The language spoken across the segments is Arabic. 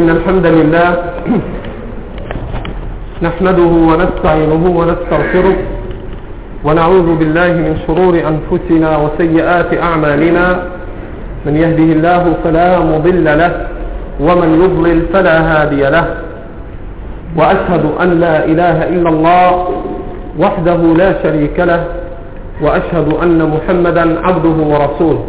إن الحمد لله نحمده ونستعينه ونستغفره ونعوذ بالله من شرور أنفسنا وسيئات أعمالنا. من يهده الله فلا مضل له ومن يضلل فلا هادي له، وأشهد أن لا إله إلا الله وحده لا شريك له، وأشهد أن محمدا عبده ورسوله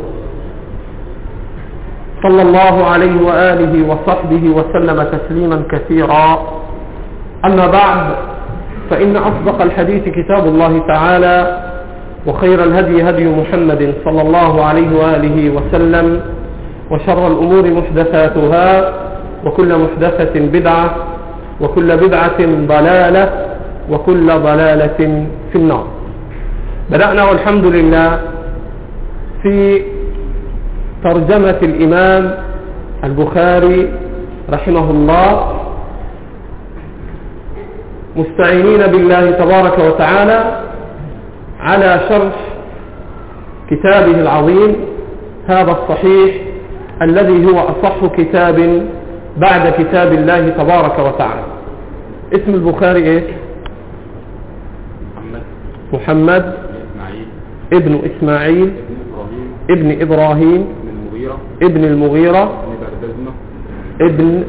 صلى الله عليه وآله وصحبه وسلم تسليما كثيرا. أما بعد، فإن أصدق الحديث كتاب الله تعالى، وخير الهدي هدي محمد صلى الله عليه وآله وسلم، وشر الأمور محدثاتها، وكل محدثة بدعة، وكل بدعة ضلالة، وكل ضلالة في النار. بدأنا والحمد لله في ترجمة الإمام البخاري رحمه الله، مستعينين بالله تبارك وتعالى على شرح كتابه العظيم هذا الصحيح الذي هو أصح كتاب بعد كتاب الله تبارك وتعالى. اسم البخاري ايه؟ محمد ابن إسماعيل ابن إبراهيم ابن المغيرة ابن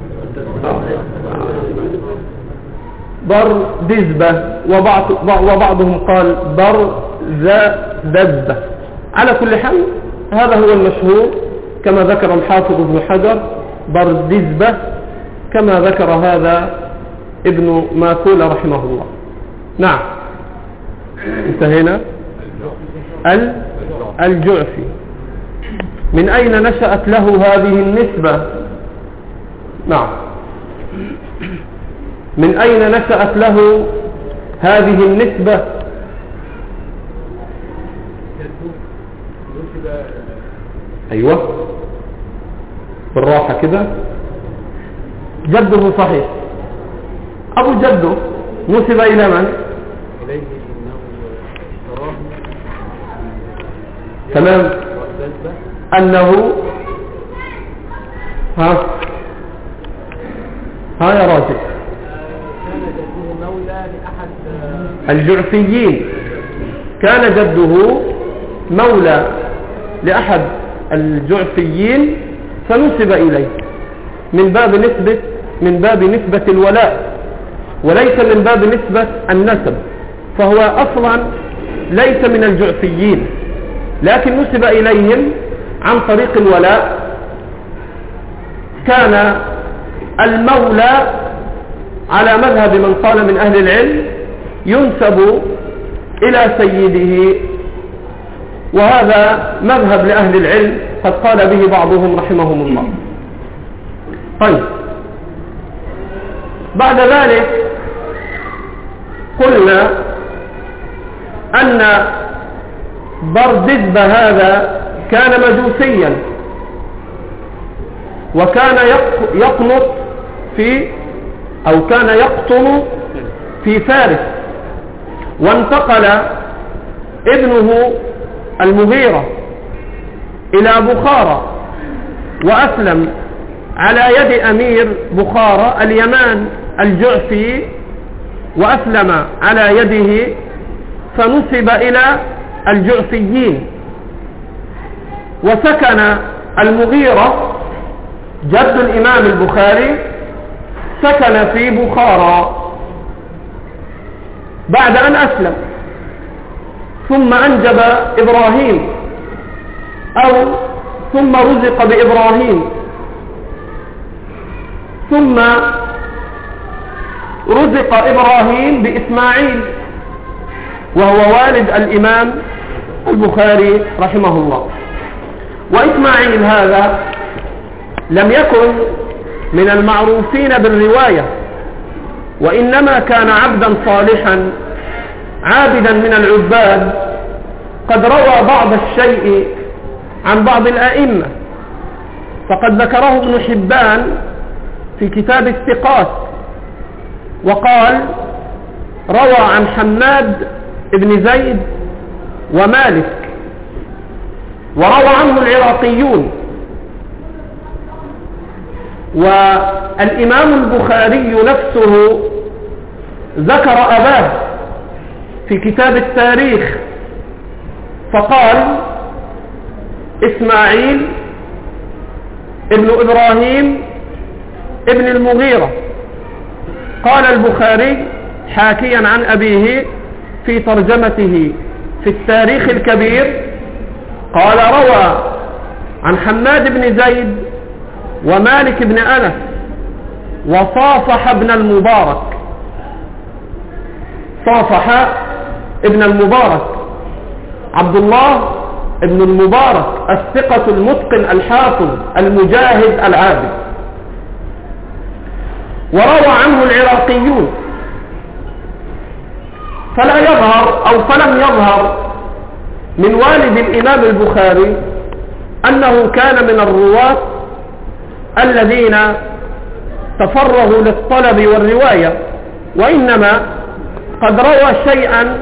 بردزبة، وبعضهم قال برزدزبة. على كل حال هذا هو المشهور كما ذكر الحافظ ابن حجر، بردزبة، كما ذكر هذا ابن ماكول رحمه الله. نعم، انتهينا. الجعفي. من أين نشأت له هذه النسبة؟ نعم، من أين نشأت له هذه النسبة؟ أيوة، بالراحة كده. جده صحيح، أبو جده نسب إلى من؟ تمام، أنه ها يا راجل، كان جده مولى لأحد الجعفيين. كان جده مولى لأحد الجعفيين فنسب إليه من باب نسبة الولاء، وليس من باب نسبة النسب، فهو أصلا ليس من الجعفيين، لكن نسب إليهم عن طريق الولاء. كان المولى على مذهب من قال من أهل العلم ينسب إلى سيده، وهذا مذهب لأهل العلم قد قال به بعضهم رحمهم الله. طيب، بعد ذلك قلنا أن بردزبة هذا كان مجوسيا، وكان يقنط كان يقطن في فارس، وانتقل ابنه المغيرة إلى بخارى، وأسلم على يد أمير بخارى اليمان الجعفي، وأسلم على يده فنسب إلى الجعفيين. وسكن المغيرة جد الإمام البخاري سكن في بخارى بعد أن أسلم، ثم أنجب إبراهيم ثم رزق بإبراهيم، ثم رزق إبراهيم بإسماعيل، وهو والد الإمام البخاري رحمه الله. وإسماعيل هذا لم يكن من المعروفين بالرواية، وإنما كان عبدا صالحا عابدا من العباد، قد روى بعض الشيء عن بعض الأئمة، فقد ذكره ابن حبان في كتاب الثقات، وقال روى عن حماد ابن زيد ومالك، وروى عنه العراقيون، وروى الإمام البخاري نفسه ذكر أباه في كتاب التاريخ فقال: إسماعيل ابن إبراهيم ابن المغيرة. قال البخاري حاكيا عن أبيه في ترجمته في التاريخ الكبير، قال: روى عن حماد بن زيد ومالك بن أنس وصافح ابن المبارك. صافح ابن المبارك عبد الله ابن المبارك الثقة المتقن الحافظ المجاهد العابد. وروى عنه العراقيون، فلا يظهر أو فلم يظهر من والد الإمام البخاري أنه كان من الرواة الذين تفرغوا للطلب والرواية، وإنما قد روى شيئا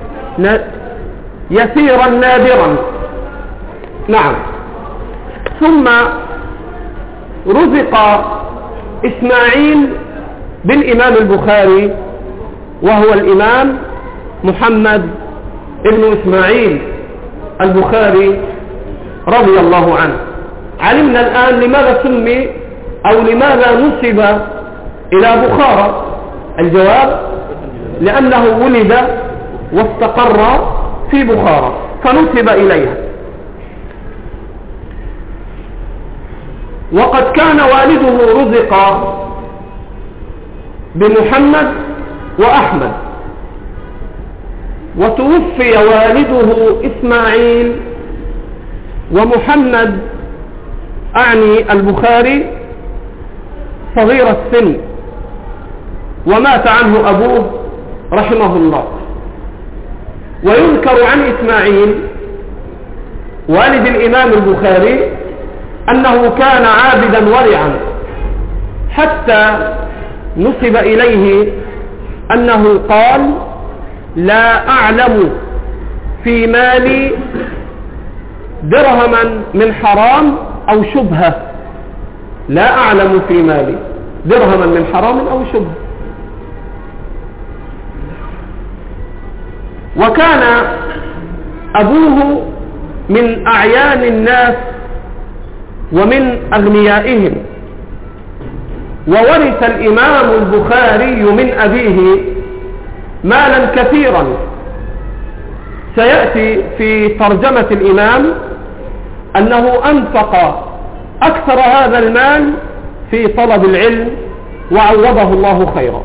يسيرا نادرا. نعم. ثم رزق إسماعيل بالإمام البخاري وهو الإمام محمد ابن إسماعيل البخاري رضي الله عنه. علمنا الآن لماذا سمي أو لماذا نسب إلى بخارى. الجواب: لأنه ولد واستقر في بخارى فنسب إليها. وقد كان والده رزق بمحمد وأحمد، وتوفي والده إسماعيل ومحمد أعني البخاري صغير السن، ومات عنه أبوه رحمه الله. ويذكر عن إسماعيل والد الإمام البخاري أنه كان عابدا ورعا، حتى نسب إليه أنه قال: لا أعلم في مالي درهما من حرام أو شبهة. لا أعلم في مالي درهما من حرام أو شبهة. وكان أبوه من أعيان الناس ومن أغنيائهم، وورث الإمام البخاري من أبيه مالا كثيرا. سيأتي في ترجمة الإمام أنه أنفق أكثر هذا المال في طلب العلم وعوضه الله خيرا.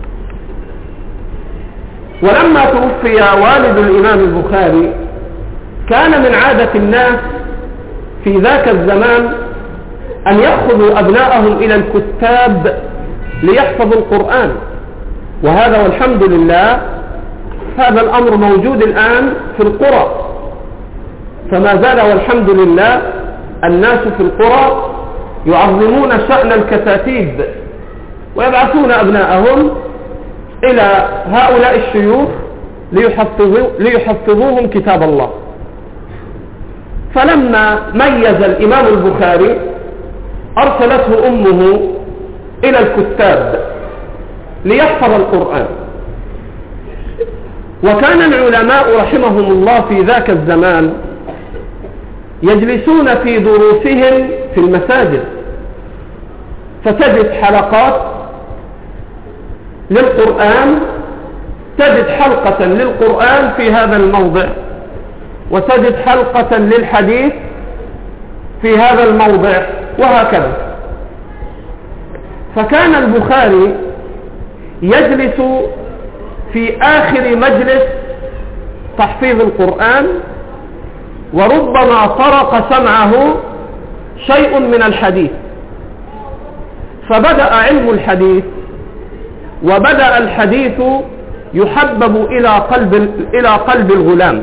ولما توفي والد الإمام البخاري كان من عادة الناس في ذاك الزمان أن يأخذوا أبناءهم إلى الكتاب ليحفظوا القرآن، وهذا والحمد لله هذا الأمر موجود الآن في القرى، فما زال والحمد لله الناس في القرى يعظمون شأن الكتاتيب ويبعثون أبناءهم إلى هؤلاء الشيوخ ليحفظوهم كتاب الله. فلما ميز الإمام البخاري أرسلته أمه إلى الكتاب ليحفظ القرآن. وكان العلماء رحمهم الله في ذاك الزمان يجلسون في دروسهم في المساجد، فتجد حلقات للقرآن، تجد حلقة للقرآن في هذا الموضع، وتجد حلقة للحديث في هذا الموضع، وهكذا. فكان البخاري يجلس في آخر مجلس تحفيظ القرآن، وربما طرق سمعه شيء من الحديث، فبدأ علم الحديث وبدأ الحديث يحبب إلى قلب الغلام،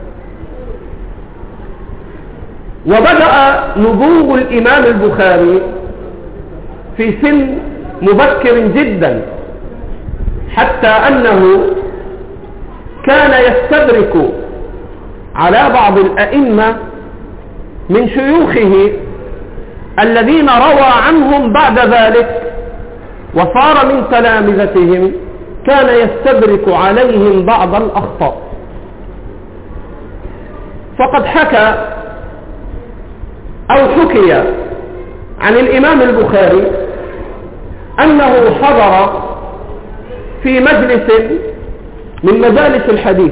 وبدأ نبوغ الإمام البخاري في سن مبكر جدا، حتى أنه كان يستدرك على بعض الأئمة من شيوخه الذين روى عنهم بعد ذلك وصار من تلامذتهم كان يستدرك عليهم بعض الأخطاء. فقد حكى أو حكي عن الإمام البخاري أنه حضر في مجلس من مجالس الحديث،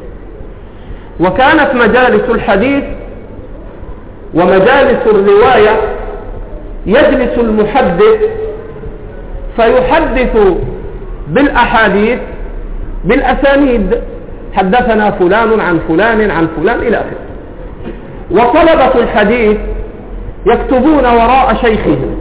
وكانت مجالس الحديث ومجالس الرواية يجلس المحدث فيحدث بالأحاديث بالأسانيد، حدثنا فلان عن فلان عن فلان إلى آخره، وطلبة الحديث يكتبون وراء شيخهم،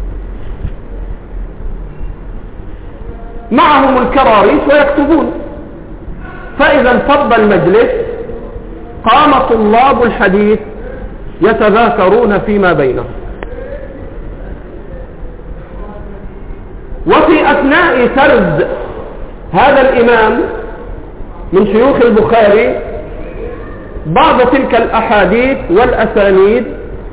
معهم الكراريس ويكتبون. فإذا انفض المجلس قام طلاب الحديث يتذاكرون فيما بينهم. وفي أثناء سرد هذا الإمام من شيوخ البخاري بعض تلك الأحاديث والأسانيد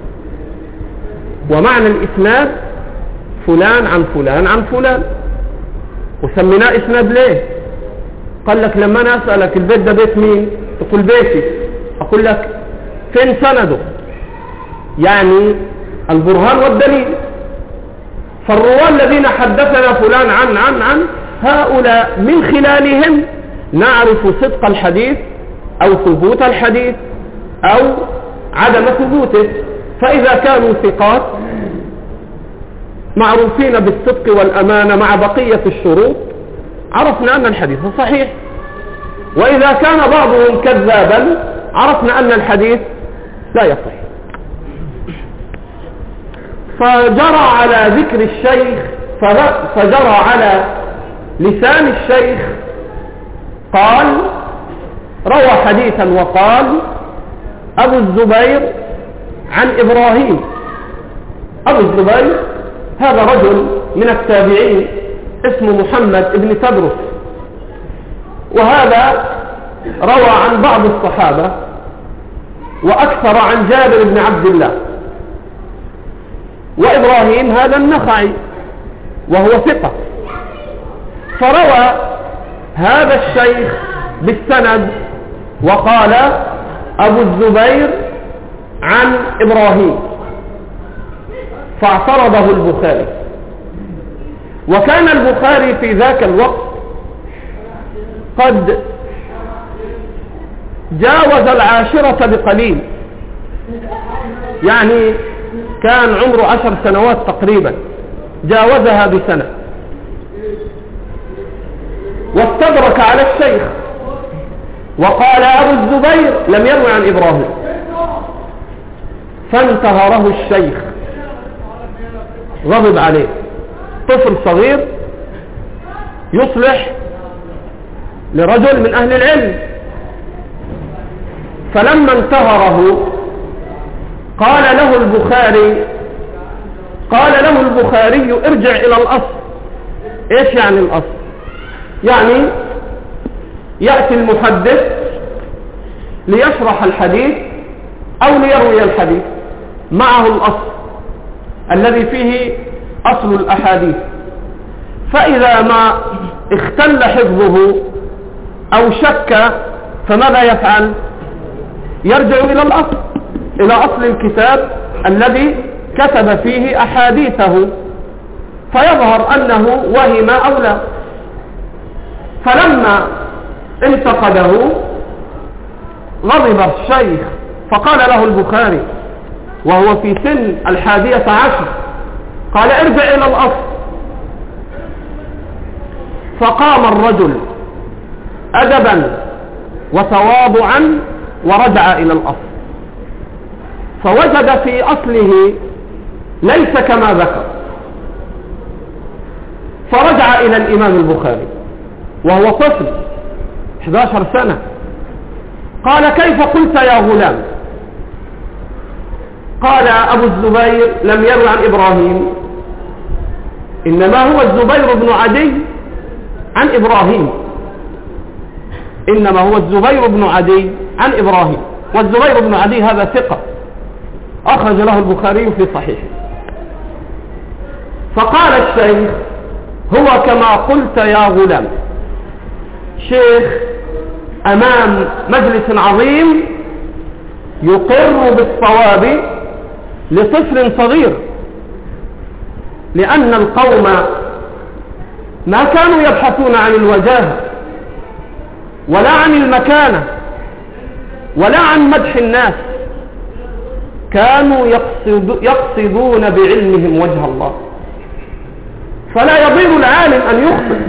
ومعنى الإسناد فلان عن فلان عن فلان، وسميناه إسناد ليه؟ قال لك لما أنا أسألك البيت ده بيت مين؟ تقول بيتي، أقول لك فين سنده؟ يعني البرهان والدليل. فالرواة الذين حدثنا فلان عن هؤلاء من خلالهم نعرف صدق الحديث أو ثبوت الحديث أو عدم ثبوته. فإذا كانوا ثقات معروفين بالصدق والأمانة مع بقية الشروط عرفنا أن الحديث صحيح، وإذا كان بعضهم كذابا عرفنا أن الحديث لا يصح. فجرى على ذكر الشيخ فجرى على لسان الشيخ قال روى حديثا وقال أبو الزبير عن إبراهيم. أبو الزبير هذا رجل من التابعين اسمه محمد بن تدرس، وهذا روى عن بعض الصحابة وأكثر عن جابر بن عبد الله. وإبراهيم هذا النخعي وهو ثقة. فروى هذا الشيخ بالسند وقال أبو الزبير عن إبراهيم، فاعترضه البخاري. وكان البخاري في ذاك الوقت قد جاوز 10 بقليل، يعني كان عمره 10 سنوات تقريبا، جاوزها بسنة، واستدرك على الشيخ وقال أبو الزبير لم يروي عن إبراهيم، فانتهره الشيخ غضب عليه، طفل صغير يصلح لرجل من أهل العلم. فلما انتهره قال له البخاري ارجع إلى الأصل. إيش يعني الأصل؟ يعني يأتي المحدث ليشرح الحديث أو ليروي الحديث، معه الأصل الذي فيه أصل الأحاديث، فإذا ما اختل حفظه أو شك فماذا يفعل؟ يرجع إلى الأصل، إلى أصل الكتاب الذي كتب فيه أحاديثه، فيظهر أنه وهم أو لا. فلما انتقده غضب الشيخ، فقال له البخاري وهو في سن 11 قال ارجع إلى الأصل. فقام الرجل أدبا وتواضعا ورجع إلى الأصل، فوجد في أصله ليس كما ذكر، فرجع إلى الإمام البخاري وهو طفل 11 سنة، قال كيف قلت يا غلام؟ قال أبو الزبير لم يروي عن إبراهيم، إنما هو الزبير بن عدي عن إبراهيم، إنما هو الزبير بن عدي عن إبراهيم. والزبير بن عدي هذا ثقة أخرج له البخاري في صحيحه. فقال الشيخ هو كما قلت يا غلام. شيخ أمام مجلس عظيم يقر بالصواب لطفل صغير، لأن القوم ما كانوا يبحثون عن الوجاهة ولا عن المكانة ولا عن مدح الناس، كانوا يقصدون بعلمهم وجه الله. فلا يضير العالم أن يخطئ،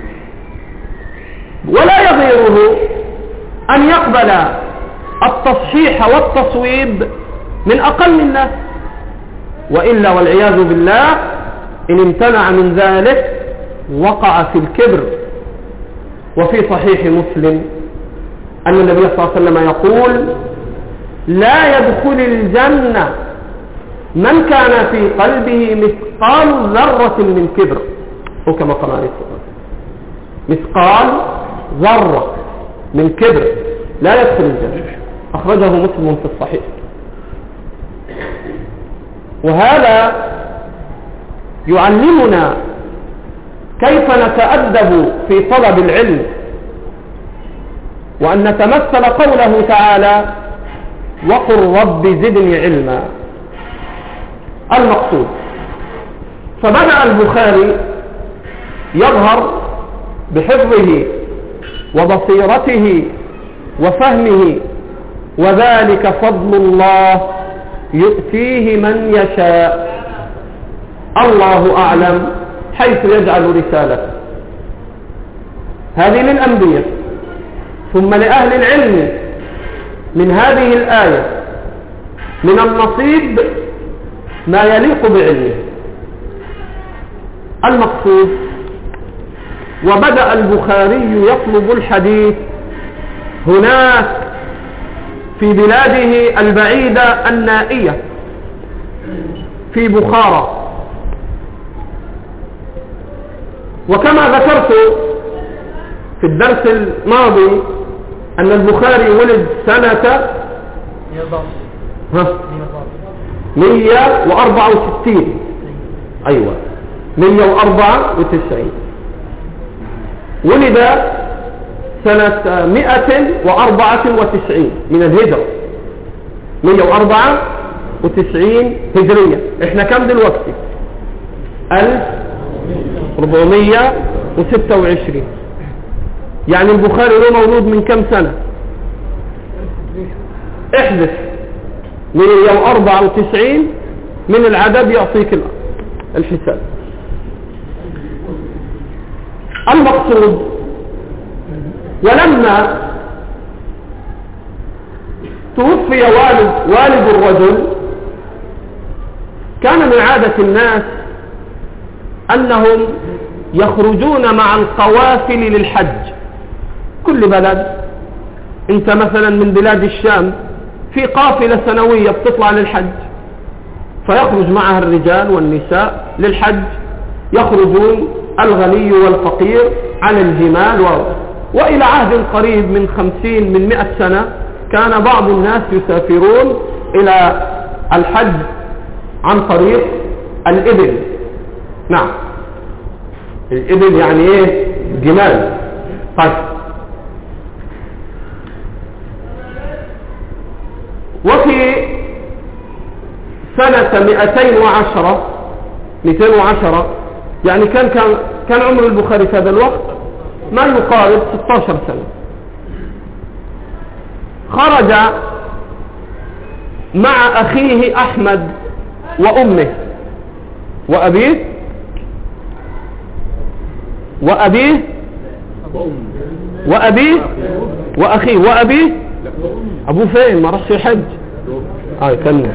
ولا يضيره أن يقبل التصحيح والتصويب من أقل الناس، وإلا والعياذ بالله إن امتنع من ذلك وقع في الكبر. وفي صحيح مسلم أن النبي صلى الله عليه وسلم يقول: لا يدخل الجنة من كان في قلبه مثقال ذرة من كبر، أو كما قال عليه الصلاة والسلام، مثقال ذرة من كبر لا يدخل الجنة. أخرجه مسلم في الصحيح. وهذا يعلمنا كيف نتأدب في طلب العلم، وأن نتمثل قوله تعالى: وقل رب زدني علما. المقصود، فبدأ البخاري يظهر بحفظه وبصيرته وفهمه، وذلك فضل الله يؤتيه من يشاء، الله أعلم حيث يجعل رسالته. هذه للأنبياء. ثم لأهل العلم من هذه الآية من النصيب ما يليق بعلمه. المقصود، وبدأ البخاري يطلب الحديث هناك في بلاده البعيدة النائية في بخارى. وكما ذكرت في الدرس الماضي أن البخاري ولد سنة 164. أيوة 194. ولد سنة 194 من الهجرة، 194 هجرية. احنا كم دلوقتي؟ 1426. يعني البخاري له مولود من كم سنة؟ احدث 194 من العدد يعطيك الحساب. المقصود، ولما توفي والد الرجل، كان من عادة الناس أنهم يخرجون مع القوافل للحج. كل بلد، انت مثلا من بلاد الشام في قافلة سنوية بتطلع للحج، فيخرج معها الرجال والنساء للحج، يخرجون الغني والفقير على الجمال. وإلى عهد قريب من 50 من 100 سنة كان بعض الناس يسافرون إلى الحج عن طريق الإبل. نعم، الإبل يعني إيه؟ جمال. طيب، وفي سنة 210 يعني كان عمر البخاري في هذا الوقت ما يقارب 16 سنة، خرج مع أخيه أحمد وأمه وأبيه وأخيه وأبيه. أبوه فين؟ ما رحش الحج. كمل.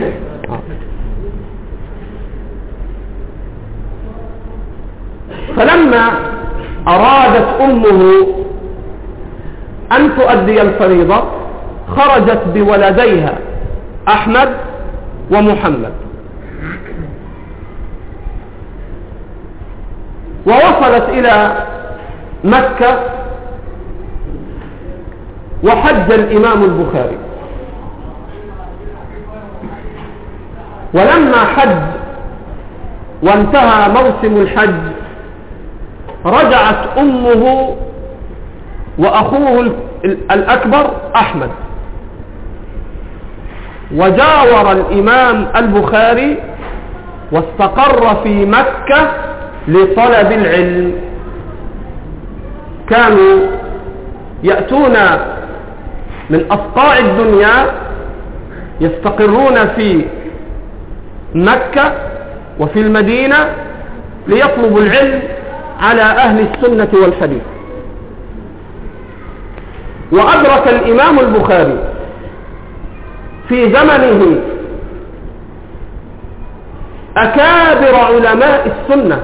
فلما أرادت أمه أن تؤدي الفريضة خرجت بولديها أحمد ومحمد، ووصلت إلى مكة، وحج الإمام البخاري. ولما حج وانتهى موسم الحج رجعت أمه وأخوه الأكبر أحمد، وجاور الإمام البخاري واستقر في مكة لطلب العلم. كانوا يأتون من أصقاع الدنيا يستقرون في مكة وفي المدينة ليطلبوا العلم على أهل السنة والحديث. وأدرك الإمام البخاري في زمنه أكابر علماء السنة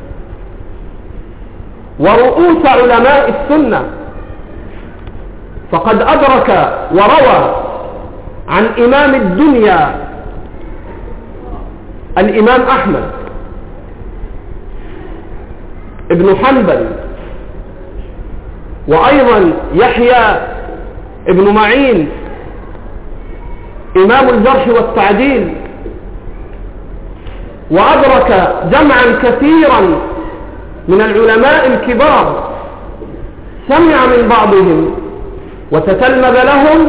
ورؤوس علماء السنة، فقد أدرك وروى عن إمام الدنيا الإمام أحمد ابن حنبل، وأيضا يحيى ابن معين إمام الجرح والتعديل، وأدرك جمعا كثيرا من العلماء الكبار، سمع من بعضهم وتتلمذ لهم،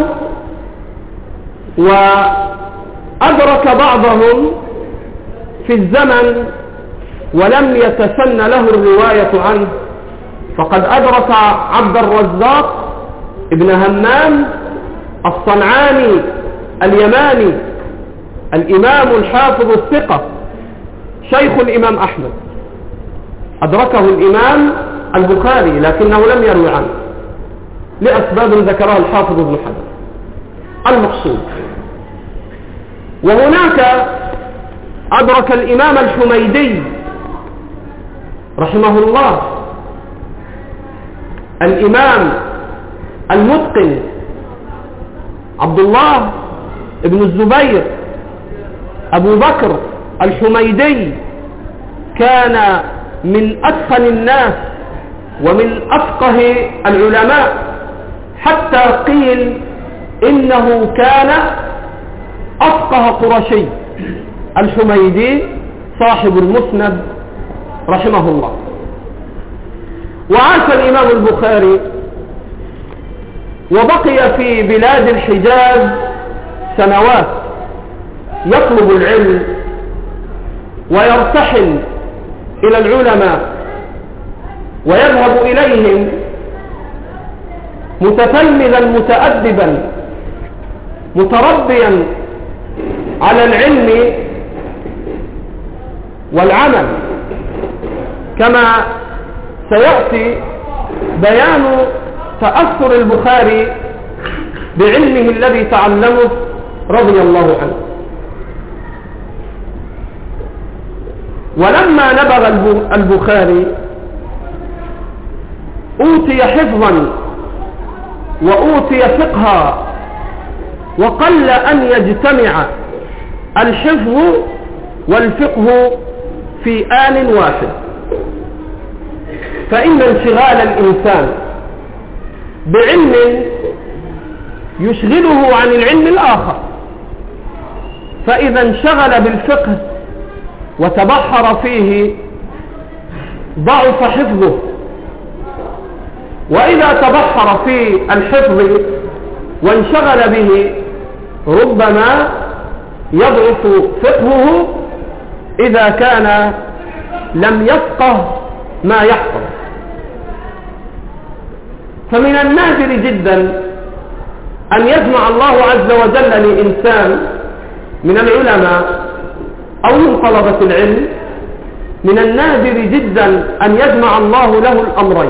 وأدرك بعضهم في الزمن ولم يتسن له الرواية عنه. فقد أدرك عبد الرزاق ابن همام الصنعاني اليماني الإمام الحافظ الثقة شيخ الإمام أحمد، أدركه الإمام البخاري لكنه لم يروي عنه لأسباب ذكرها الحافظ ابن حجر. المقصود، وهناك أدرك الإمام الحميدي رحمه الله الإمام المتقن عبد الله ابن الزبير أبو بكر الحميدي، كان من أتقن الناس ومن أفقه العلماء، حتى قيل إنه كان أفقه قرشي. الحميدي صاحب المسند رحمه الله. وعاش الإمام البخاري وبقي في بلاد الحجاز سنوات يطلب العلم ويرتحل إلى العلماء ويذهب إليهم متتلمذا متأدبا متربيا على العلم والعمل، كما سيأتي بيان تأثر البخاري بعلمه الذي تعلمه رضي الله عنه. ولما نبغ البخاري أوتي حفظا وأوتي فقها، وقل أن يجتمع الحفظ والفقه في آن واحد، فإن انشغال الإنسان بعلم يشغله عن العلم الآخر، فإذا انشغل بالفقه وتبحر فيه ضعف حفظه، وإذا تبحر في الحفظ وانشغل به ربما يضعف فقهه إذا كان لم يفقه ما يحفظ. فمن النادر جدا أن يجمع الله عز وجل لإنسان من العلماء أو من طلبة العلم، من النادر جدا أن يجمع الله له الأمرين.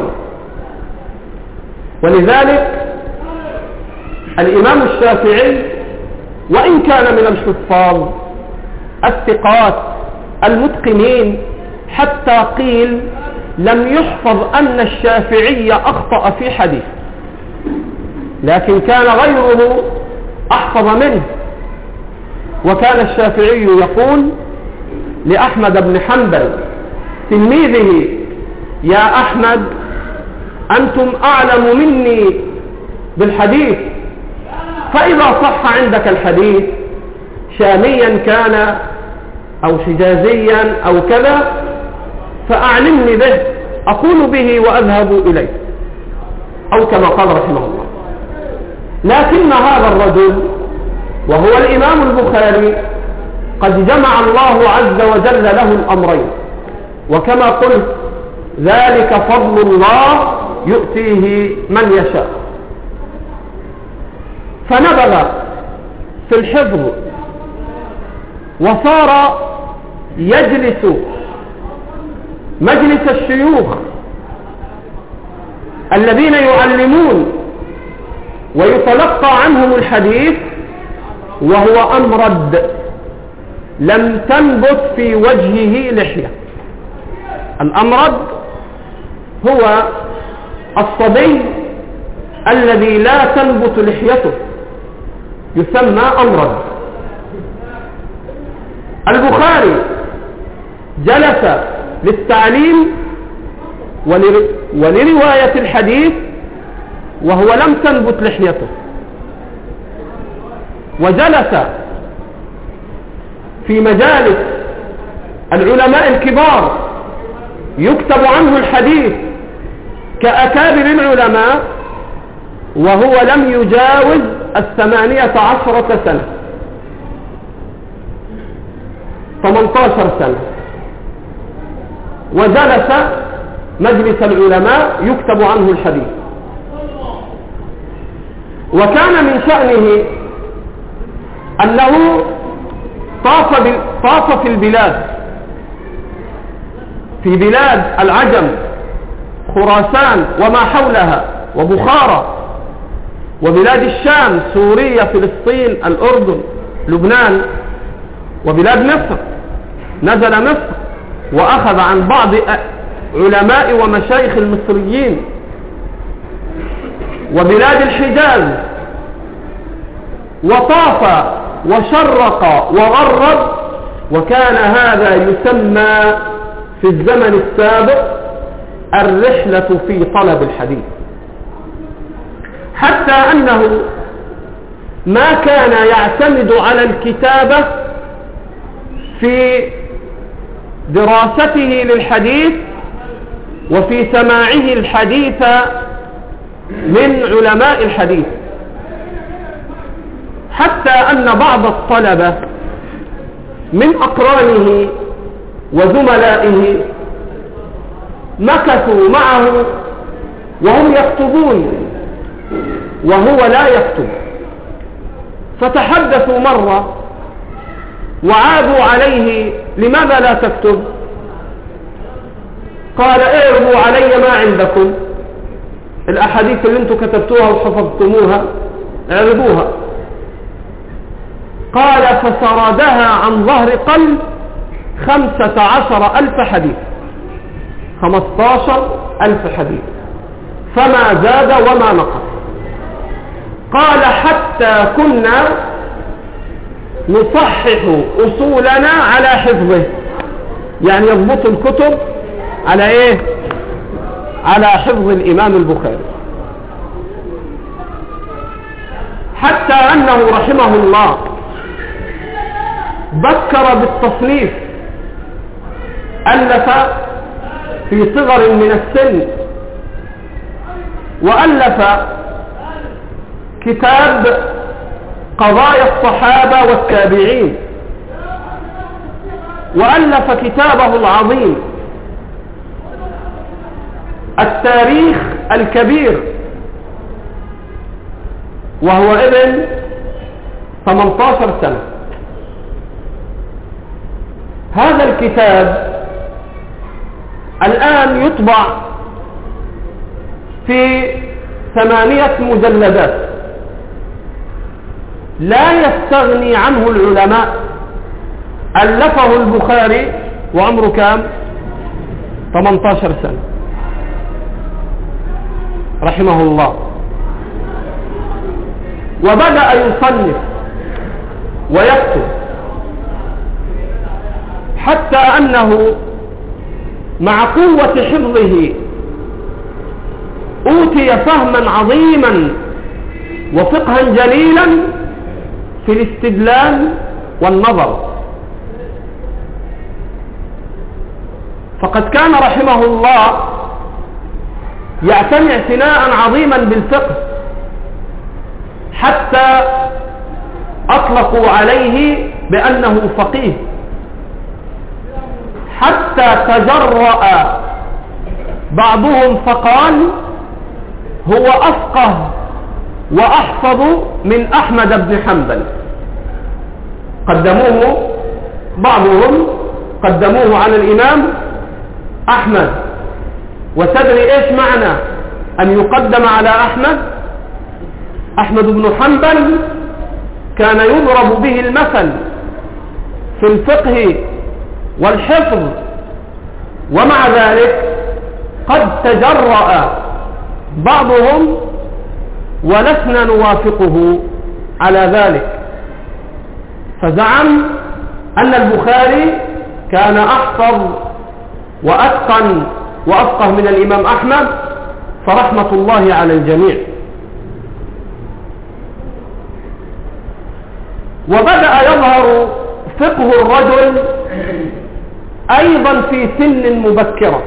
ولذلك الإمام الشافعي وإن كان من الحفاظ الثقات المتقنين، حتى قيل لم يحفظ أن الشافعي أخطأ في حديث، لكن كان غيره أحفظ منه. وكان الشافعي يقول لأحمد بن حنبل تلميذه: يا أحمد، أنتم أعلم مني بالحديث، فإذا صح عندك الحديث شاميا كان أو حجازيا أو كذا فأعلمني به أقول به وأذهب إليه، أو كما قال رحمه الله. لكن هذا الرجل وهو الإمام البخاري قد جمع الله عز وجل له الأمرين، وكما قلت ذلك فضل الله يؤتيه من يشاء. فنبغ في الحفظ وصار يجلس مجلس الشيوخ الذين يعلمون ويتلقى عنهم الحديث وهو أمرد، لم تنبت في وجهه لحية. الأمرد هو الصبي الذي لا تنبت لحيته، يسمى أمرد. البخاري جلس للتعليم ولرواية الحديث وهو لم تنبت لحيته، وجلس في مجالس العلماء الكبار يكتب عنه الحديث كأكابر العلماء وهو لم يجاوز 18 سنة، 18 سنة، وجلس مجلس العلماء يكتب عنه الحديث. وكان من شأنه أنه طاف في البلاد، في بلاد العجم، خراسان وما حولها، وبخارى، وبلاد الشام، سوريا، فلسطين، الأردن، لبنان، وبلاد مصر. نزل مصر وأخذ عن بعض علماء ومشايخ المصريين، وبلاد الحجاز، وطاف وشرق وغرب. وكان هذا يسمى في الزمن السابق الرحلة في طلب الحديث، حتى أنه ما كان يعتمد على الكتابة في دراسته للحديث وفي سماعه الحديث من علماء الحديث، حتى أن بعض الطلبة من أقرانه وزملائه مكثوا معه وهم يكتبون وهو لا يكتب، فتحدثوا مرة وعابوا عليه: لماذا لا تكتب؟ قال: اعرضوا علي ما عندكم، الأحاديث اللي انتم كتبتوها وحفظتموها اعرضوها. قال: فسردها عن ظهر قلب 15,000 حديث، 15,000 حديث، فما زاد وما نقص. قال: حتى كنا نصحح أصولنا على حفظه، يعني يضبط الكتب على ايه؟ على حفظ الإمام البخاري. حتى أنه رحمه الله بكر بالتصنيف، ألف في صغر من السن، وألف كتاب قضايا الصحابة والتابعين، وألف كتابه العظيم التاريخ الكبير، وهو ابن 18 سنة. هذا الكتاب الآن يطبع في 8 مجلدات، لا يستغني عنه العلماء. ألفه البخاري وعمره كام؟ 18 سنة رحمه الله، وبدأ يصنف ويكتب، حتى أنه مع قوة حفظه أوتي فهما عظيما وفقها جليلا في الاستدلال والنظر. فقد كان رحمه الله يعتني اعتناء عظيما بالفقه حتى أطلقوا عليه بأنه فقيه، حتى تجرأ بعضهم فقال هو أفقه وأحفظ من أحمد بن حنبل. بعضهم قدموه على الإمام أحمد. وتدري إيش معنى أن يقدم على أحمد بن حنبل كان يضرب به المثل في الفقه والحفظ، ومع ذلك قد تجرأ بعضهم ولسنا نوافقه على ذلك، فزعم أن البخاري كان أحفظ وأتقن وأفقه من الإمام أحمد، فرحمة الله على الجميع. وبدأ يظهر فقه الرجل أيضا في سن مبكرة،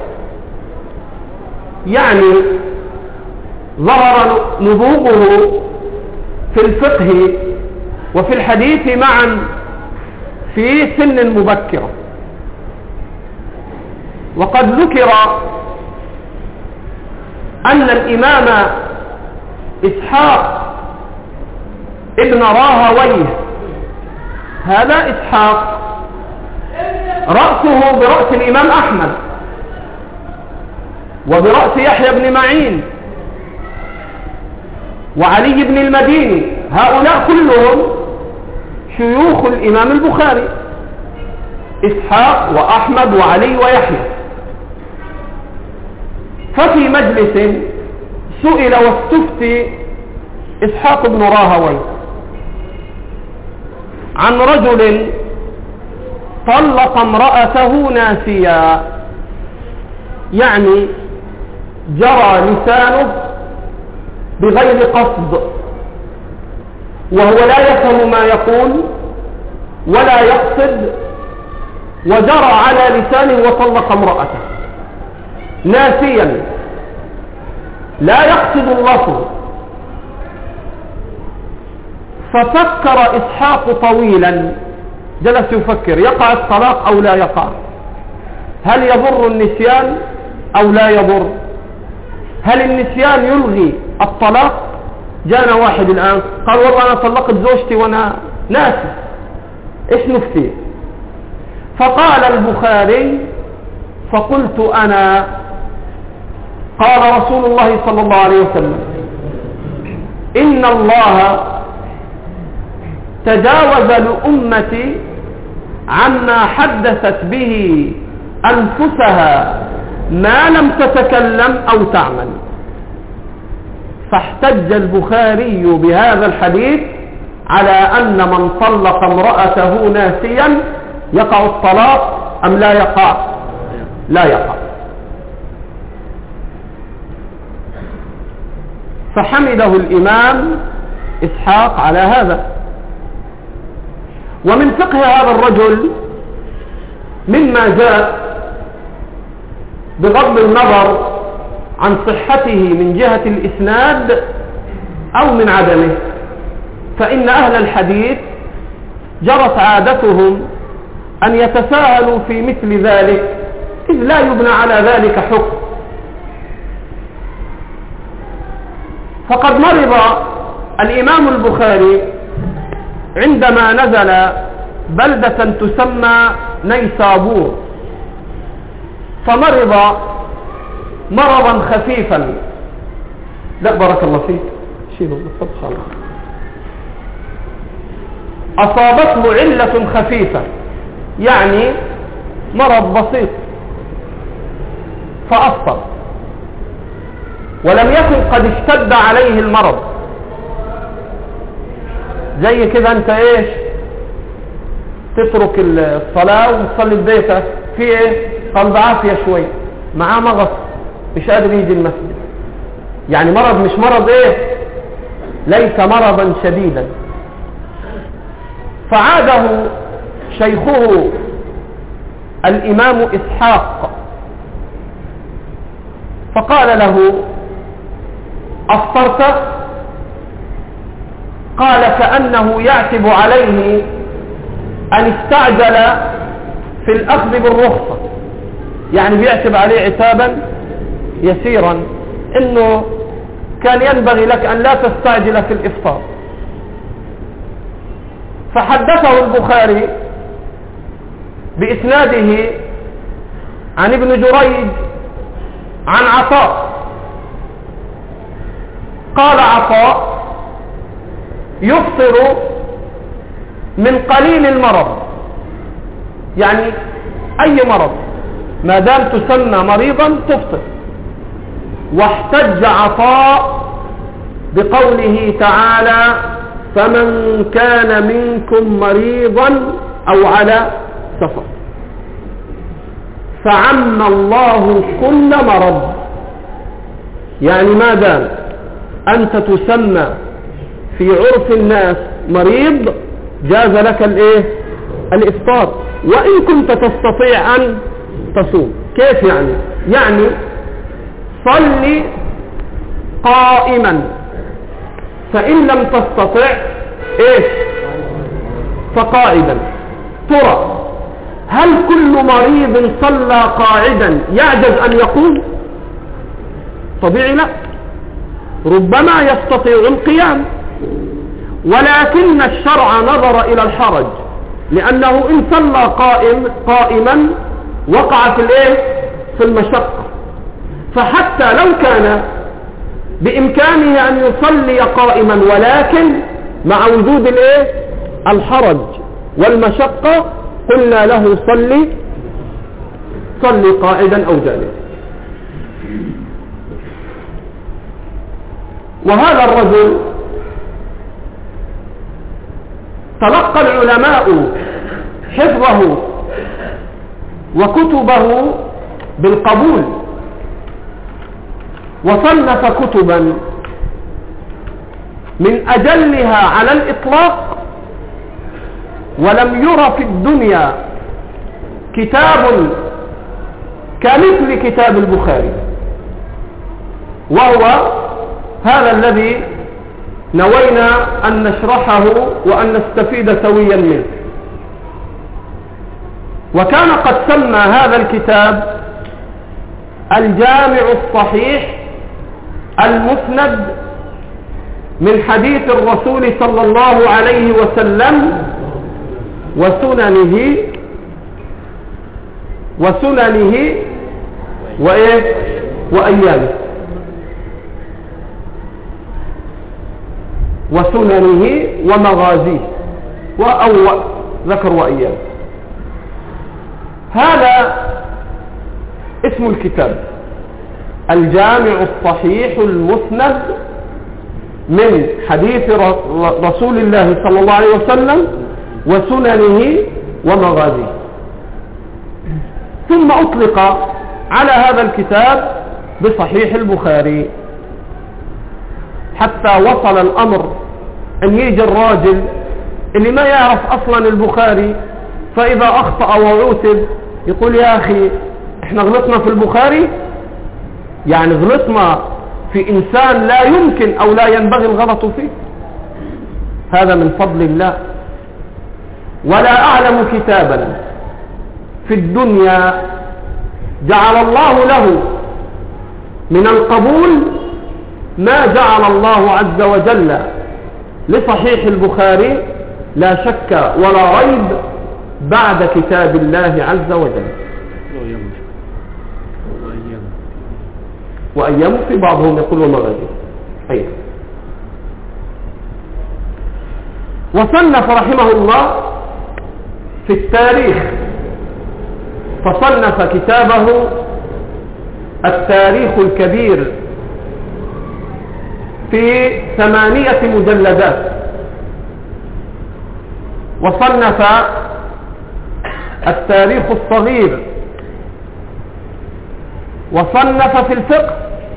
يعني ظهر نضوجه في الفقه وفي الحديث معا في سن مبكرة. وقد ذكر أن الإمام إسحاق ابن راهويه، هذا إسحاق رأسه برأس الإمام أحمد وبرأس يحيى بن معين وعلي بن المديني، هؤلاء كلهم شيوخ الإمام البخاري، إسحاق وأحمد وعلي ويحيى. ففي مجلس سئل واستفتي إسحاق بن راهويه عن رجل طلق امرأته ناسيا، يعني جرى لسانه بغير قصد، وهو لا يفهم ما يقول ولا يقصد، وجرى على لسانه وطلق امرأته ناسيا لا يقصد اللفظ. ففكر إسحاق طويلا، جلس يفكر يقع الطلاق أو لا يقع، هل يضر النسيان أو لا يضر، هل النسيان يلغي الطلاق؟ جانا واحد الآن قال والله أنا طلقت زوجتي وأنا ناسي، إيش نفتي؟ فقال البخاري فقلت أنا قال رسول الله صلى الله عليه وسلم إن الله تجاوز لأمتي عما حدثت به أنفسها ما لم تتكلم أو تعمل. فاحتج البخاري بهذا الحديث على أن من طلق امرأته ناسيا يقع الطلاق أم لا يقع؟ لا يقع. فحمده الإمام إسحاق على هذا. ومن فقه هذا الرجل مما جاء بغض النظر عن صحته من جهة الإسناد أو من عدمه، فإن أهل الحديث جرت عادتهم أن يتساهلوا في مثل ذلك، إذ لا يبنى على ذلك حكم. فقد مرض الإمام البخاري عندما نزل بلدة تسمى نيسابور، فمرض مرضا خفيفا. لا بارك الله فيك، شيلوا خلاص. أصابته علة خفيفة، يعني مرض بسيط، فأفطر، ولم يكن قد اشتد عليه المرض. زي كده انت ايش تترك الصلاة وتصلي في بيتك في ايه قلب عافية شوي، معاه مغص مش قادر يجي المسجد، يعني مرض مش مرض ايه، ليس مرضا شديدا. فعاده شيخه الإمام إسحاق فقال له أفطرت؟ قال كأنه يعتب عليه أن استعجل في الأخذ بالرخصة، يعني بيعتب عليه عتابا يسيرا، إنه كان ينبغي لك أن لا تستعجل في الإفطار. فحدثه البخاري بإسناده عن ابن جريج عن عطاء، قال عطاء: يفطر من قليل المرض، يعني أي مرض ما دام تسمى مريضا تفطر. واحتج عطاء بقوله تعالى: فمن كان منكم مريضا أو على سفر، فعم الله كل مرض، يعني ما دام أنت تسمى في عرف الناس مريض جاز لك الإفطار، وإن كنت تستطيع أن تصوم. كيف يعني؟ يعني صلي قائما، فإن لم تستطع فقاعدا. ترى هل كل مريض صلى قاعدا يعجز أن يقوم؟ طبيعي لا، ربما يستطيع القيام، ولكن الشرع نظر إلى الحرج، لأنه إن صلى قائما وقع في المشقة. فحتى لو كان بإمكانه أن يصلي قائما، ولكن مع وجود الحرج والمشقة، قلنا له صلي قائدا أو جالسا. وهذا الرجل تلقى العلماء حفظه وكتبه بالقبول، وصنف كتبا من أجلها على الإطلاق، ولم ير في الدنيا كتاب كمثل كتاب البخاري، وهو هذا الذي نوينا أن نشرحه وأن نستفيد سويا منه. وكان قد سمى هذا الكتاب الجامع الصحيح المسند من حديث الرسول صلى الله عليه وسلم وسننه وأيامه، وسننه ومغازيه، أو ذكر وأيامه. هذا اسم الكتاب، الجامع الصحيح المسند من حديث رسول الله صلى الله عليه وسلم وسننه ومغازيه. ثم أطلق على هذا الكتاب بصحيح البخاري، حتى وصل الأمر أن يجي الراجل اللي ما يعرف أصلا البخاري، فإذا أخطأ وعوتب يقول: يا أخي احنا غلطنا في البخاري، يعني غلطنا في إنسان لا يمكن أو لا ينبغي الغلط فيه. هذا من فضل الله. ولا أعلم كتابا في الدنيا جعل الله له من القبول ما جعل الله عز وجل لصحيح البخاري، لا شك ولا ريب، بعد كتاب الله عز وجل. وأيام في بعضهم يقول ومغازي. أيضا وصنف رحمه الله في التاريخ، فصنف كتابه التاريخ الكبير في 8 مجلدات، وصنف التاريخ الصغير، وصنف في الفقه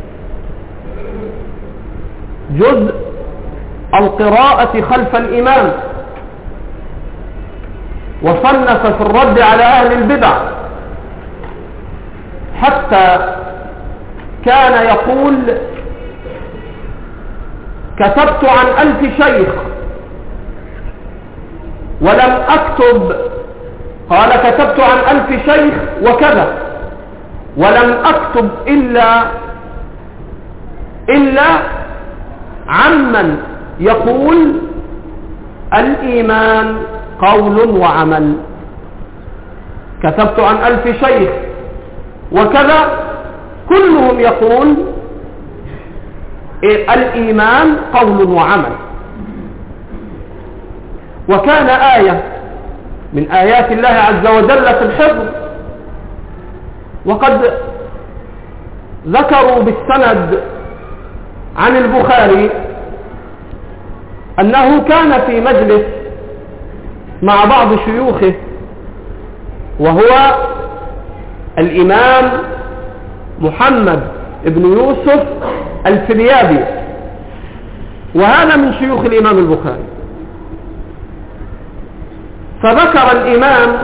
جزء القراءة خلف الإمام، وصنف في الرد على أهل البدع، حتى كان يقول كتبت عن 1000 شيخ ولم أكتب، قال كتبت عن 1000 شيخ وكذا ولم أكتب إلا عمن يقول الإيمان قول وعمل. كتبت عن 1000 شيخ وكذا كلهم يقول الإيمان قول وعمل. وكان آية من آيات الله عز وجل في الحفظ، وقد ذكروا بالسند عن البخاري أنه كان في مجلس مع بعض شيوخه وهو الإمام محمد بن يوسف الفريابي، وهذا من شيوخ الإمام البخاري. فذكر الإمام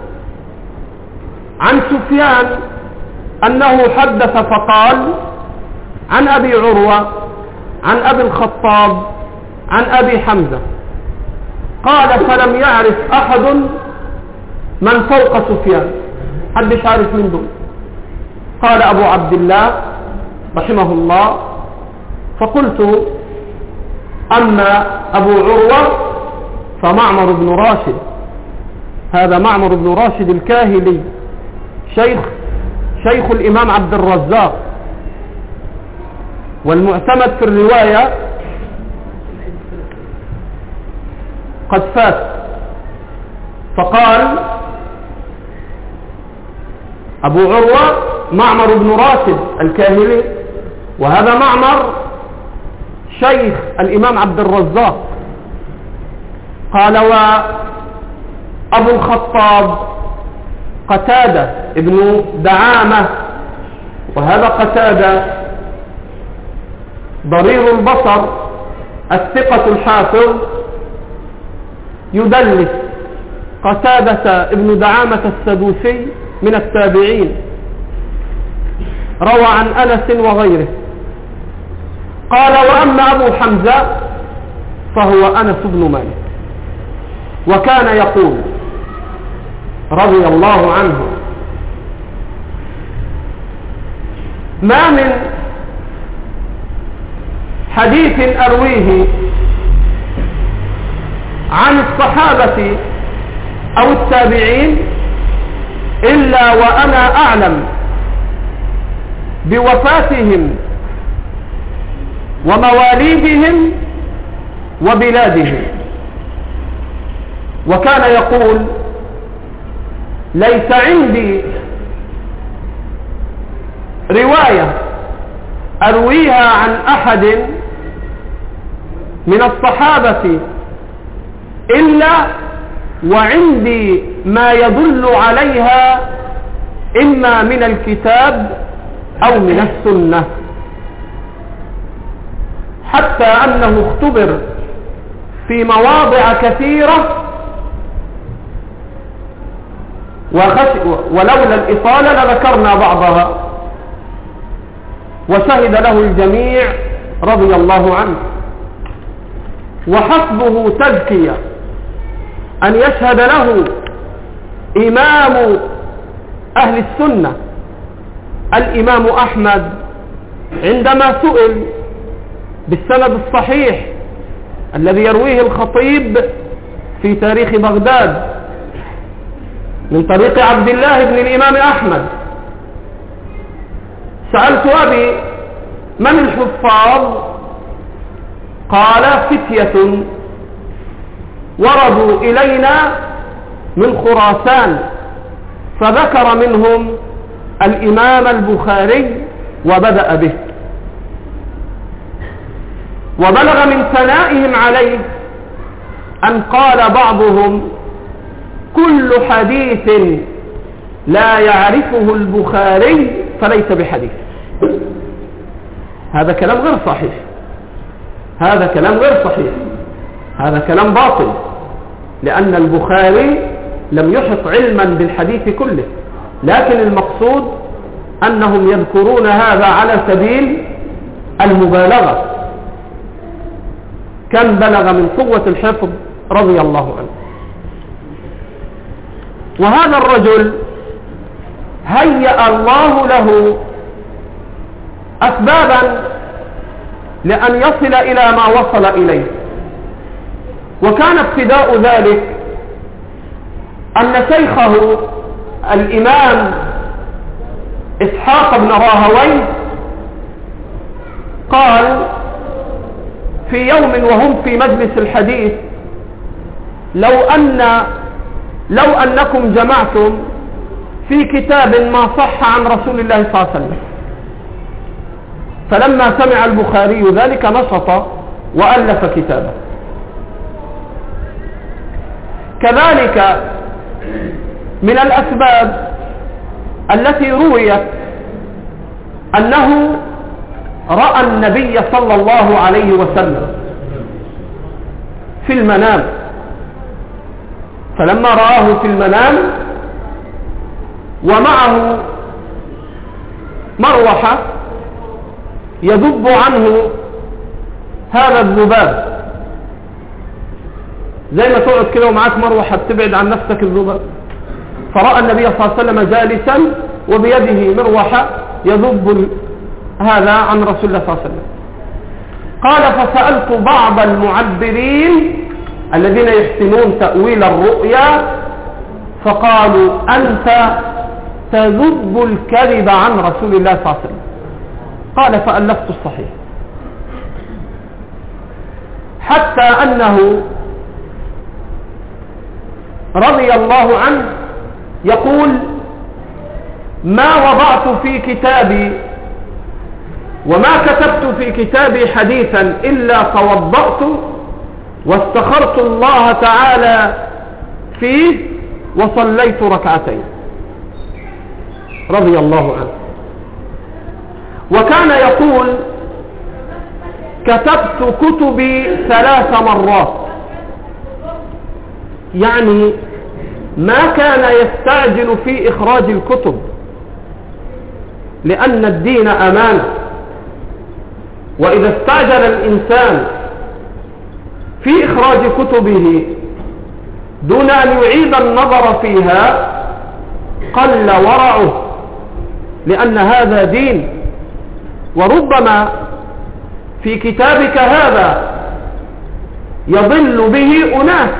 عن سفيان أنه حدث فقال عن أبي عروة عن أبي الخطاب عن أبي حمزة، قال فلم يعرف أحد من فوق سفيان، حدش عارف من دون. قال أبو عبد الله رحمه الله فقلت أما أبو عروة فمعمر بن راشد، هذا معمر بن راشد الكاهلي شيخ الإمام عبد الرزاق، والمعتمد في الرواية قد فات. فقال أبو عروة معمر بن راشد الكاهلي، وهذا معمر شيخ الإمام عبد الرزاق. قال وأبو الخطاب قتادة ابن دعامة، وهذا قتادة ضرير البصر الثقة الحافظ يدلس، قتادة ابن دعامة السدوسي من التابعين، روى عن أنس وغيره. قال وأما أبو حمزة فهو أنس بن مالك، وكان يقول رضي الله عنه ما من حديث أرويه عن الصحابة أو التابعين إلا وأنا أعلم بوفاتهم ومواليدهم وبلادهم. وكان يقول ليس عندي رواية أرويها عن أحد من الصحابة إلا وعندي ما يدل عليها إما من الكتاب أو من السنة، حتى أنه اختبر في مواضع كثيرة ولولا الإطالة لذكرنا بعضها، وشهد له الجميع رضي الله عنه. وحسبه تزكية أن يشهد له إمام أهل السنة الإمام أحمد عندما سئل بالسند الصحيح الذي يرويه الخطيب في تاريخ بغداد من طريق عبد الله بن الإمام أحمد، سألت أبي من الحفاظ؟ قال فتية وردوا إلينا من خراسان، فذكر منهم الإمام البخاري وبدأ به. وبلغ من ثنائهم عليه أن قال بعضهم كل حديث لا يعرفه البخاري فليس بحديث. هذا كلام غير صحيح، هذا كلام غير صحيح، هذا كلام باطل، لأن البخاري لم يحط علما بالحديث كله، لكن المقصود أنهم يذكرون هذا على سبيل المبالغة. كم بلغ من قوة الحفظ رضي الله عنه. وهذا الرجل هيأ الله له أسبابا لأن يصل إلى ما وصل إليه. وكان ابتداء ذلك أن شيخه الإمام إسحاق بن راهويه قال في يوم وهم في مجلس الحديث: لو أنكم جمعتم في كتاب ما صح عن رسول الله صلى الله عليه وسلم. فلما سمع البخاري ذلك نشط وألف كتابه. كذلك من الأسباب التي رويت أنه رأى النبي صلى الله عليه وسلم في المنام، فلما رآه في المنام ومعه مروحة يذب عنه هذا الذباب، زي ما تقعد كده ومعاك مروحة بتبعد عن نفسك الذباب. فرأى النبي صلى الله عليه وسلم جالسا وبيده مروحة يذب هذا عن رسول الله صلى الله عليه وسلم. قال: فسألت بعض المعبرين الذين يحسنون تأويل الرؤيا فقالوا: أنت تذب الكذب عن رسول الله صلى الله عليه وسلم. قال: فألفت الصحيح. حتى أنه رضي الله عنه يقول: ما وضعت في كتابي وما كتبت في كتابي حديثا إلا توضأت واستخرت الله تعالى فيه وصليت ركعتين، رضي الله عنه. وكان يقول: كتبت كتبي 3 مرات، يعني ما كان يستعجل في إخراج الكتب، لأن الدين أمانة، وإذا استعجل الإنسان في إخراج كتبه دون أن يعيد النظر فيها قل ورعه، لأن هذا دين. وربما في كتابك هذا يضل به أناس،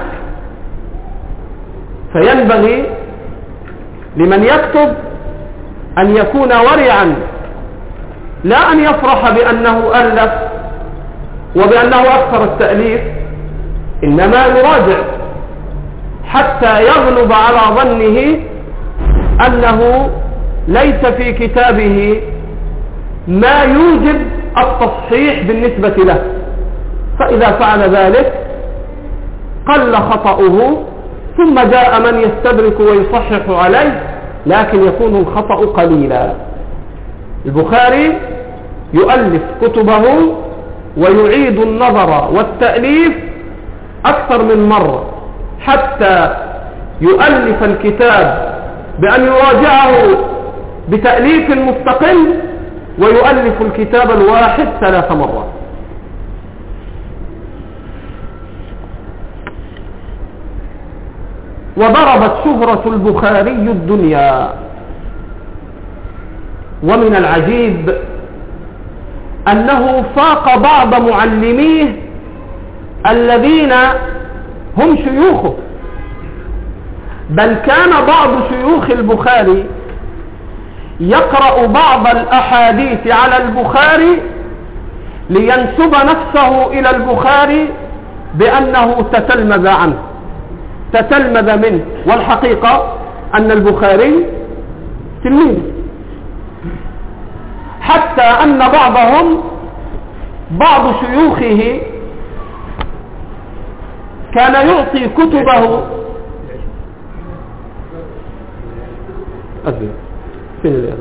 فينبغي لمن يكتب أن يكون ورعا، لا أن يفرح بأنه ألف وبأنه أكثر التأليف، إنما يراجع حتى يغلب على ظنه أنه ليس في كتابه ما يوجب التصحيح بالنسبة له. فإذا فعل ذلك قل خطأه، ثم جاء من يستدرك ويصحح عليه، لكن يكون الخطأ قليلا. البخاري يؤلف كتبه ويعيد النظر والتأليف أكثر من مرة، حتى يؤلف الكتاب بأن يراجعه بتأليف مستقل، ويؤلف الكتاب الواحد 3 مرات. وضربت شهرة البخاري الدنيا. ومن العجيب أنه فاق بعض معلميه الذين هم شيوخه، بل كان بعض شيوخ البخاري يقرأ بعض الأحاديث على البخاري لينسب نفسه إلى البخاري بأنه تتلمذ عنه، تتلمذ منه، والحقيقة أن البخاري تلميذ. حتى أن بعض شيوخه كان يعطي كتبه فين الآن؟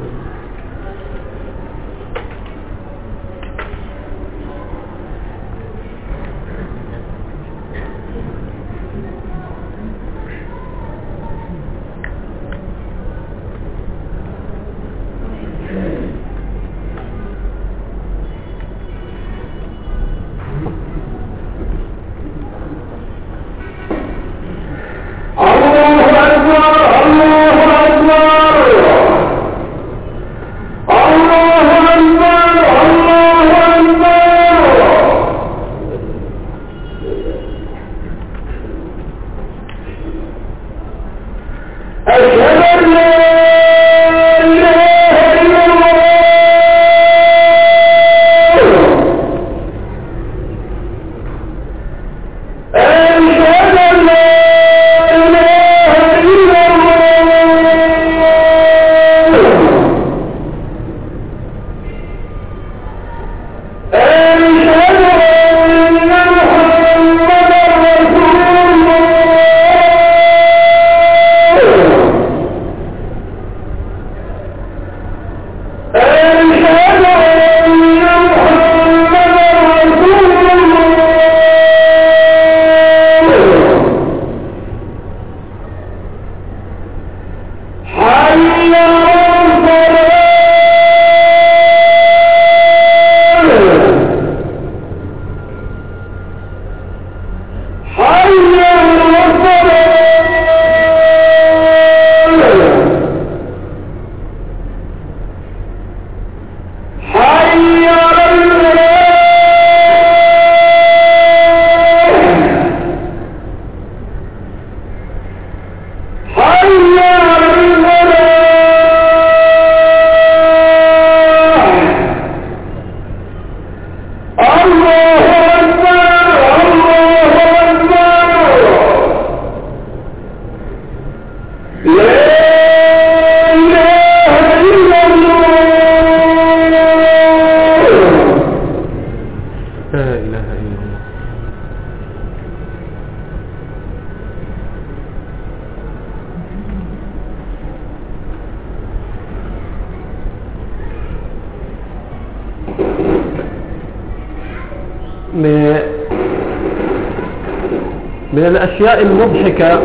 من الأشياء المضحكة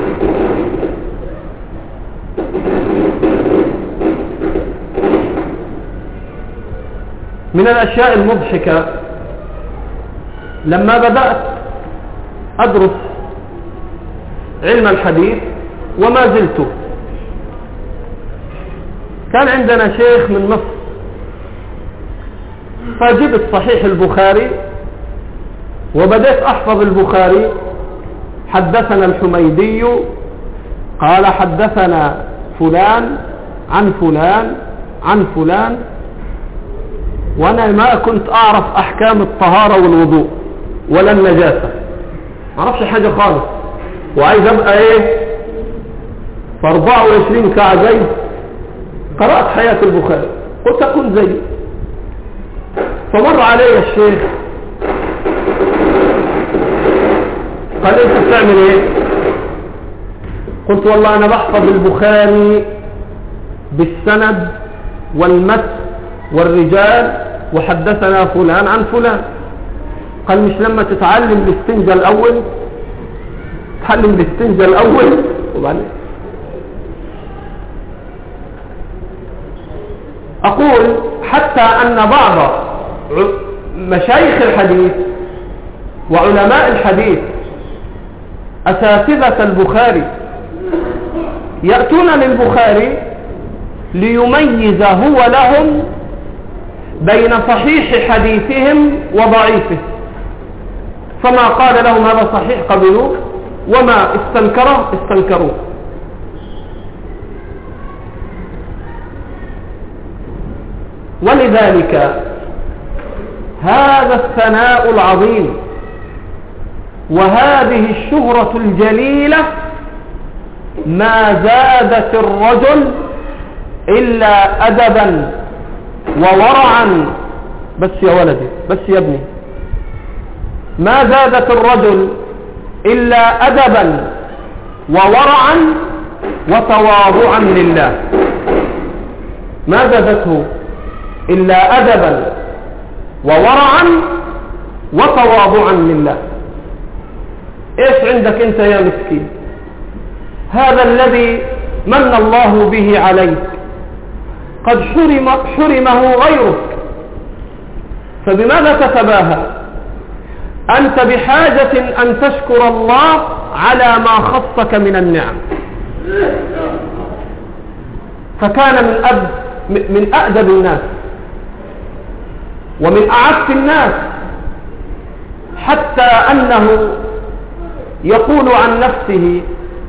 لما بدأت أدرس علم الحديث وما زلت، كان عندنا شيخ من مصر، فجبت صحيح البخاري وبدأت أحفظ البخاري. حدثنا الحميدي قال حدثنا فلان عن فلان عن فلان، وأنا ما كنت أعرف أحكام الطهارة والوضوء ولا النجاسة، ما أعرفش حاجة خالص، وعايز أبقى في 24 ساعة زي قرأت حياة البخاري، قلت أكون زي. فمر علي الشيخ قال انت بتعمل ايه؟ قلت والله انا بحفظ البخاري بالسند والمتن والرجال، وحدثنا فلان عن فلان. قال مش لما تتعلم الاستنجاء الاول، تعلم الاستنجاء الاول وبعدين. اقول حتى ان بعض مشايخ الحديث وعلماء الحديث أساتذة البخاري يأتون للبخاري ليميز هو لهم بين صحيح حديثهم وضعيفه، فما قال لهم هذا صحيح قبلوه، وما استنكره استنكروه. ولذلك هذا الثناء العظيم وهذه الشهرة الجليلة ما زادت الرجل إلا أدبا وورعا. بس يا ولدي، بس يا ابني، ما زادت الرجل إلا أدبا وورعا وتواضعا لله، ما زادته إلا أدبا وورعا وتواضعا لله. ايش عندك انت يا مسكين؟ هذا الذي من الله به عليك قد حرمه غيرك، فبماذا تتباهى؟ أنت بحاجة أن تشكر الله على ما خصك من النعم. فكان من أأدب الناس ومن أعف الناس، حتى أنه يقول عن نفسه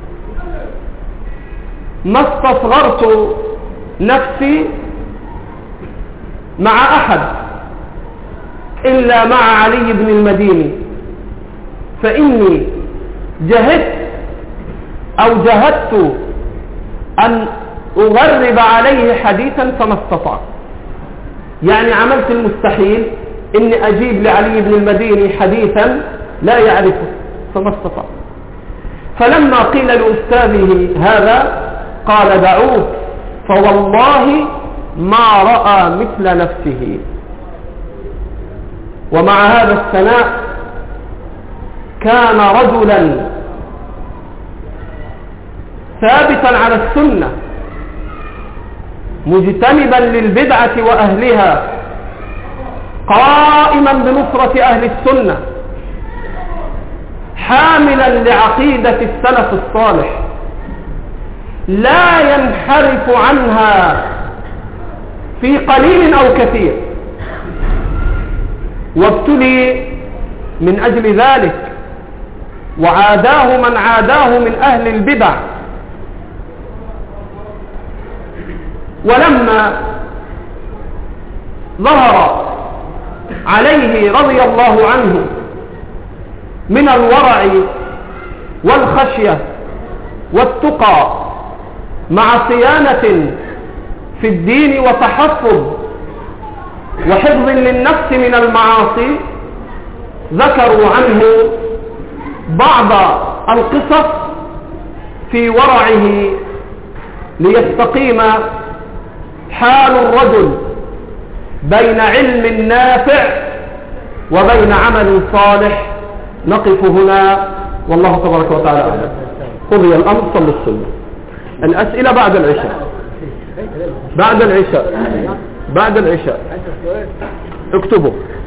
ما استصغرت نفسي مع أحد إلا مع علي بن المديني، فإني جهدت أن أغرب عليه حديثا فما استطعت. يعني عملت المستحيل إني أجيب لعلي بن المديني حديثا لا يعرفه فما استطاع. فلما قيل لأستاذه هذا قال دعوه، فوالله ما رأى مثل نفسه. ومع هذا الثناء كان رجلا ثابتا على السنة، مجتنبا للبدعة وأهلها، قائما بنصرة أهل السنة، حاملا لعقيدة السلف الصالح، لا ينحرف عنها في قليل أو كثير. وابتلي من أجل ذلك، وعاداه من عاداه من أهل البدع. ولما ظهر عليه رضي الله عنه من الورع والخشية والتقى مع صيانة في الدين وتحفظ وحفظ للنفس من المعاصي، ذكروا عنه بعض القصص في ورعه ليستقيم حال الرجل بين علم نافع وبين عمل صالح. نقف هنا والله تبارك وتعالى أعلم. قضي الأمر. صلوا السنة. الأسئلة بعد العشاء. بعد العشاء اكتبوا.